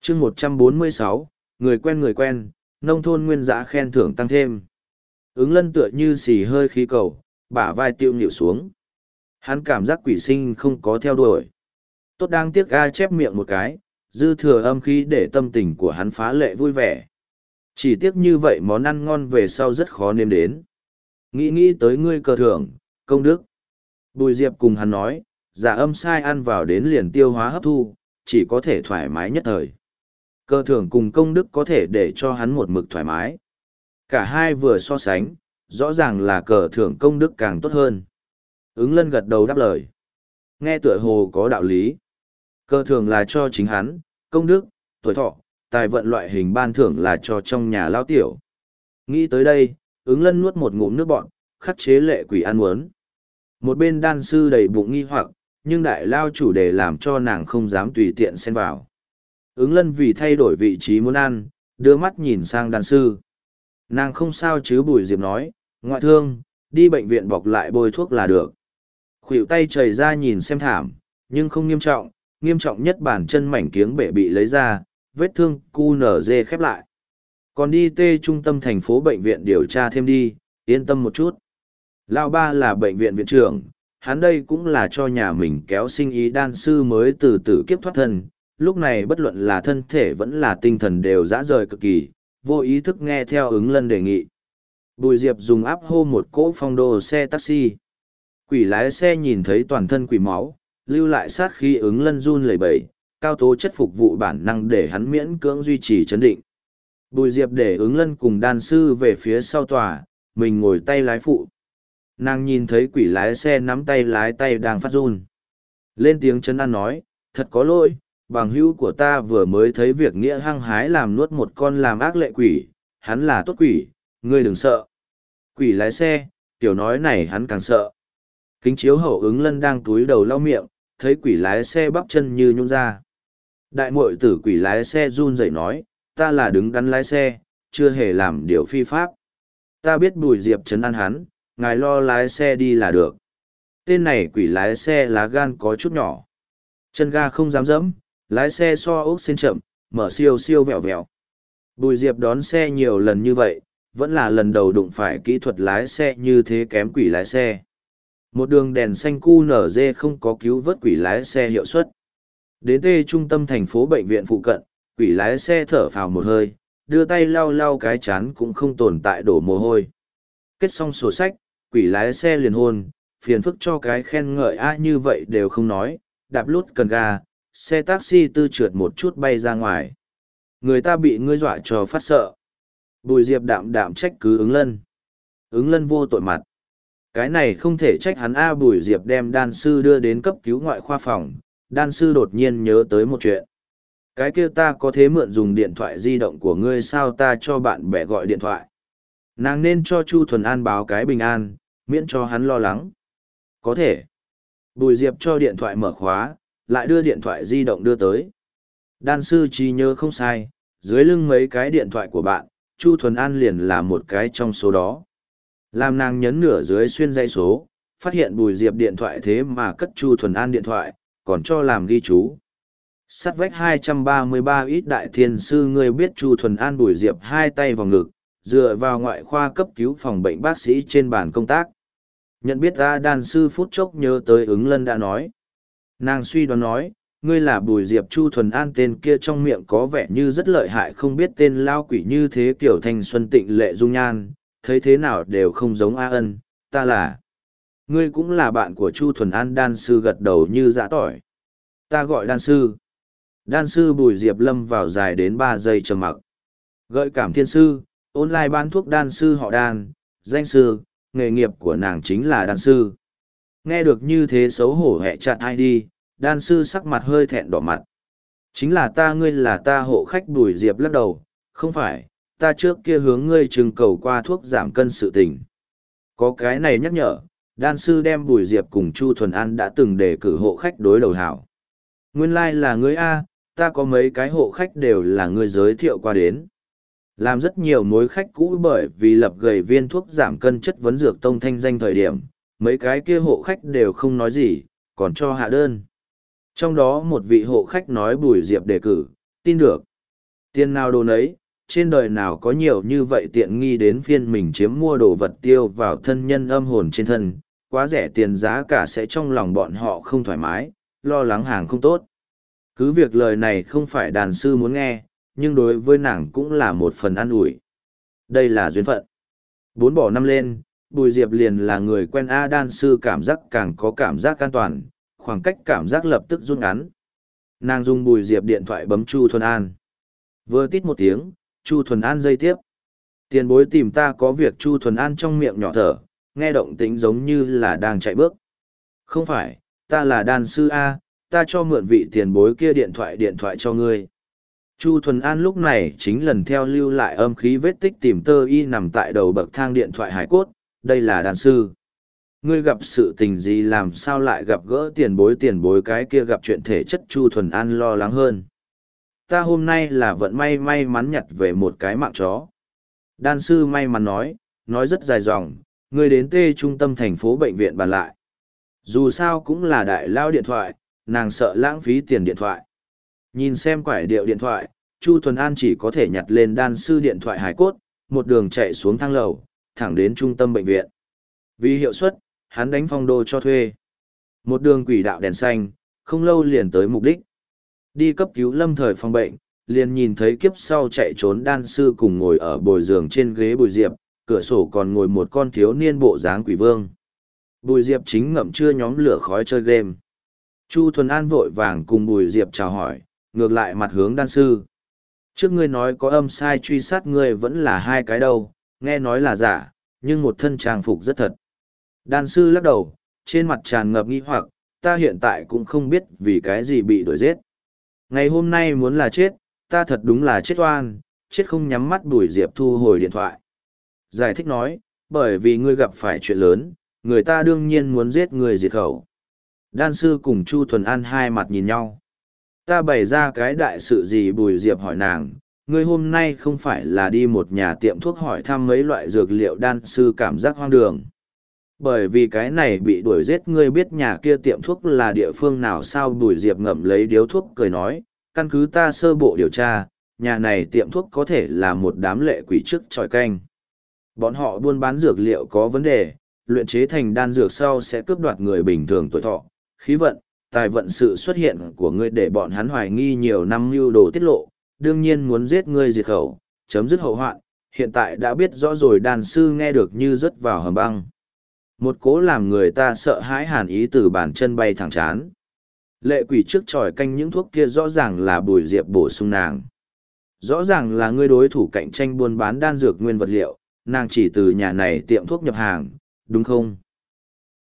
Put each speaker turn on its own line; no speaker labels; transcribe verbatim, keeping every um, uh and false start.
chương một trăm bốn mươi sáu, người quen người quen, nông thôn nguyên dã khen thưởng tăng thêm. Ứng lân tựa như xì hơi khí cầu, bả vai tiêu nhịu xuống. Hắn cảm giác quỷ sinh không có theo đuổi. Tốt đang tiếc ga chép miệng một cái, dư thừa âm khí để tâm tình của hắn phá lệ vui vẻ. Chỉ tiếc như vậy món ăn ngon về sau rất khó nếm đến. Nghĩ nghĩ tới ngươi cờ thưởng, công đức. Bùi Diệp cùng hắn nói, giả âm sai ăn vào đến liền tiêu hóa hấp thu, chỉ có thể thoải mái nhất thời. Cơ thưởng cùng công đức có thể để cho hắn một mực thoải mái. Cả hai vừa so sánh, rõ ràng là cờ thưởng công đức càng tốt hơn. Ứng lân gật đầu đáp lời. Nghe tựa hồ có đạo lý. Cơ thưởng là cho chính hắn, công đức, tuổi thọ, tài vận loại hình ban thưởng là cho trong nhà lao tiểu. Nghĩ tới đây, ứng lân nuốt một ngụm nước bọn, khắc chế lệ quỷ ăn muốn. Một bên đan sư đầy bụng nghi hoặc, nhưng đại lao chủ đề làm cho nàng không dám tùy tiện xen vào. Ứng lân vì thay đổi vị trí muốn ăn, đưa mắt nhìn sang đan sư. Nàng không sao chứ, Bùi Diệp nói, ngoại thương, đi bệnh viện bọc lại bôi thuốc là được. Khuỷu tay chảy ra nhìn xem thảm, nhưng không nghiêm trọng, nghiêm trọng nhất bản chân mảnh kiếng bể bị lấy ra, vết thương cu nở dê khép lại. Còn đi tê trung tâm thành phố bệnh viện điều tra thêm đi, yên tâm một chút. Lão ba là bệnh viện viện trưởng, hắn đây cũng là cho nhà mình kéo sinh ý đan sư mới từ tử kiếp thoát thân, lúc này bất luận là thân thể vẫn là tinh thần đều dã rời cực kỳ, vô ý thức nghe theo ứng lân đề nghị. Bùi Diệp dùng áp hô một cỗ phong đô xe taxi. Quỷ lái xe nhìn thấy toàn thân quỷ máu, lưu lại sát khi ứng lân run lẩy bẩy, cao tố chất phục vụ bản năng để hắn miễn cưỡng duy trì chấn định. Bùi Diệp để ứng lân cùng đan sư về phía sau tòa, mình ngồi tay lái phụ. Nàng nhìn thấy quỷ lái xe nắm tay lái tay đang phát run. Lên tiếng chấn an nói, thật có lỗi, bằng hữu của ta vừa mới thấy việc nghĩa hăng hái làm nuốt một con làm ác lệ quỷ, hắn là tốt quỷ, ngươi đừng sợ. Quỷ lái xe, tiểu nói này hắn càng sợ. Kính chiếu hậu ứng lân đang túi đầu lau miệng, thấy quỷ lái xe bắp chân như nhún ra. Đại muội tử quỷ lái xe run rẩy nói, ta là đứng đắn lái xe, chưa hề làm điều phi pháp. Ta biết Bùi Diệp trấn an hắn, ngài lo lái xe đi là được. Tên này quỷ lái xe lá gan có chút nhỏ. Chân ga không dám dẫm, lái xe so ốc xin chậm, mở siêu siêu vẹo vẹo. Bùi Diệp đón xe nhiều lần như vậy, vẫn là lần đầu đụng phải kỹ thuật lái xe như thế kém quỷ lái xe. Một đường đèn xanh cu nở dê không có cứu vớt quỷ lái xe hiệu suất. Đến tê trung tâm thành phố bệnh viện phụ cận, quỷ lái xe thở phào một hơi, đưa tay lau lau cái chán cũng không tồn tại đổ mồ hôi. Kết xong sổ sách, quỷ lái xe liền hôn, phiền phức cho cái khen ngợi a như vậy đều không nói, đạp lút cần ga, xe taxi tư trượt một chút bay ra ngoài. Người ta bị ngươi dọa cho phát sợ. Bùi Diệp đạm đạm trách cứ ứng lân. Ứng lân vô tội mặt. Cái này không thể trách hắn a. Bùi Diệp đem đan sư đưa đến cấp cứu ngoại khoa phòng, đan sư đột nhiên nhớ tới một chuyện. Cái kia ta có thế mượn dùng điện thoại di động của ngươi sao, ta cho bạn bè gọi điện thoại. Nàng nên cho Chu Thuần An báo cái bình an, miễn cho hắn lo lắng. Có thể. Bùi Diệp cho điện thoại mở khóa, lại đưa điện thoại di động đưa tới. Đan sư trí nhớ không sai, dưới lưng mấy cái điện thoại của bạn, Chu Thuần An liền là một cái trong số đó. Làm nàng nhấn nửa dưới xuyên dãy số, phát hiện Bùi Diệp điện thoại thế mà cất Chu Thuần An điện thoại, còn cho làm ghi chú. Sắt vách hai trăm ba mươi ba ít đại thiên sư, ngươi biết Chu Thuần An. Bùi Diệp hai tay vào ngực, dựa vào ngoại khoa cấp cứu phòng bệnh bác sĩ trên bàn công tác. Nhận biết ra đan sư phút chốc nhớ tới ứng lân đã nói. Nàng suy đoán nói, ngươi là Bùi Diệp. Chu Thuần An tên kia trong miệng có vẻ như rất lợi hại, không biết tên lao quỷ như thế kiểu thanh xuân tịnh lệ dung nhan, thấy thế nào đều không giống A Ân, ta là. Ngươi cũng là bạn của Chu Thuần An. Đan sư gật đầu như dã tỏi. Ta gọi đan sư. Đan sư. Bùi Diệp lâm vào dài đến ba giây trầm mặc. Gợi cảm thiên sư, online bán thuốc đan sư họ đan, danh sư, nghề nghiệp của nàng chính là đan sư. Nghe được như thế xấu hổ hẹ chặt ai đi, đan sư sắc mặt hơi thẹn đỏ mặt. Chính là ta, ngươi là ta hộ khách. Bùi Diệp lắc đầu, không phải, ta trước kia hướng ngươi trưng cầu qua thuốc giảm cân sự tình. Có cái này nhắc nhở, đan sư đem Bùi Diệp cùng Chu Thuần An đã từng đề cử hộ khách đối đầu hảo. Nguyên lai like là ngươi A, ta có mấy cái hộ khách đều là ngươi giới thiệu qua đến. Làm rất nhiều mối khách cũ, bởi vì lập gầy viên thuốc giảm cân chất vấn dược tông thanh danh thời điểm, mấy cái kia hộ khách đều không nói gì, còn cho hạ đơn. Trong đó một vị hộ khách nói Bùi Diệp đề cử, tin được. Tiền nào đồ nấy, trên đời nào có nhiều như vậy tiện nghi đến phiên mình chiếm mua đồ vật tiêu vào thân nhân âm hồn trên thân, quá rẻ tiền giá cả sẽ trong lòng bọn họ không thoải mái, lo lắng hàng không tốt. Cứ việc lời này không phải đàn sư muốn nghe, nhưng đối với nàng cũng là một phần an ủi. Đây là duyên phận. Bốn bỏ năm lên, Bùi Diệp liền là người quen A đan sư cảm giác càng có cảm giác an toàn, khoảng cách cảm giác lập tức rút ngắn. Nàng dùng Bùi Diệp điện thoại bấm Chu Thuần An. Vừa tít một tiếng, Chu Thuần An dây tiếp. Tiền bối tìm ta có việc. Chu Thuần An trong miệng nhỏ thở, nghe động tĩnh giống như là đang chạy bước. Không phải, ta là đan sư A, ta cho mượn vị tiền bối kia điện thoại điện thoại cho ngươi. Chu Thuần An lúc này chính lần theo lưu lại âm khí vết tích tìm tơ y nằm tại đầu bậc thang điện thoại hải cốt, đây là đan sư. Ngươi gặp sự tình gì làm sao lại gặp gỡ tiền bối tiền bối cái kia gặp chuyện thể chất. Chu Thuần An lo lắng hơn. Ta hôm nay là vận may may mắn nhặt về một cái mạng chó. Đan sư may mắn nói, nói rất dài dòng, ngươi đến tê trung tâm thành phố bệnh viện bàn lại. Dù sao cũng là đại lao điện thoại, nàng sợ lãng phí tiền điện thoại. Nhìn xem quải điệu điện thoại, Chu Thuần An chỉ có thể nhặt lên đan sư điện thoại hải cốt, một đường chạy xuống thang lầu, thẳng đến trung tâm bệnh viện. Vì hiệu suất, hắn đánh phong đô cho thuê. Một đường quỷ đạo đèn xanh, không lâu liền tới mục đích. Đi cấp cứu lâm thời phòng bệnh, liền nhìn thấy kiếp sau chạy trốn đan sư cùng ngồi ở bồi giường trên ghế Bùi Diệp, cửa sổ còn ngồi một con thiếu niên bộ dáng quỷ vương. Bùi Diệp chính ngậm chưa nhóm lửa khói chơi game. Chu Thuần An vội vàng cùng Bùi Diệp chào hỏi, ngược lại mặt hướng đan sư. Trước ngươi nói có âm sai truy sát ngươi vẫn là hai cái đâu, nghe nói là giả, nhưng một thân trang phục rất thật. Đan sư lắc đầu, trên mặt tràn ngập nghi hoặc, ta hiện tại cũng không biết vì cái gì bị đuổi giết. Ngày hôm nay muốn là chết, ta thật đúng là chết oan, chết không nhắm mắt. Bùi Diệp thu hồi điện thoại. Giải thích nói, bởi vì ngươi gặp phải chuyện lớn, người ta đương nhiên muốn giết người diệt khẩu. Đan sư cùng Chu Thuần An hai mặt nhìn nhau. Ta bày ra cái đại sự gì? Bùi Diệp hỏi nàng, ngươi hôm nay không phải là đi một nhà tiệm thuốc hỏi thăm mấy loại dược liệu. Đan sư cảm giác hoang đường. Bởi vì cái này bị đuổi giết. Ngươi biết nhà kia tiệm thuốc là địa phương nào sao? Bùi Diệp ngậm lấy điếu thuốc cười nói, căn cứ ta sơ bộ điều tra, nhà này tiệm thuốc có thể là một đám lệ quỷ trước tròi canh. Bọn họ buôn bán dược liệu có vấn đề, luyện chế thành đan dược sau sẽ cướp đoạt người bình thường tuổi thọ, khí vận, tài vận. Sự xuất hiện của ngươi để bọn hắn hoài nghi nhiều năm mưu đồ tiết lộ, đương nhiên muốn giết ngươi diệt khẩu, chấm dứt hậu hoạn. Hiện tại đã biết rõ rồi. Đan sư nghe được như rớt vào hầm băng. Một cố làm người ta sợ hãi hàn ý từ bàn chân bay thẳng chán. Lệ quỷ trước tròi canh, những thuốc kia rõ ràng là Bùi Diệp bổ sung nàng. Rõ ràng là ngươi đối thủ cạnh tranh buôn bán đan dược nguyên vật liệu, nàng chỉ từ nhà này tiệm thuốc nhập hàng, đúng không?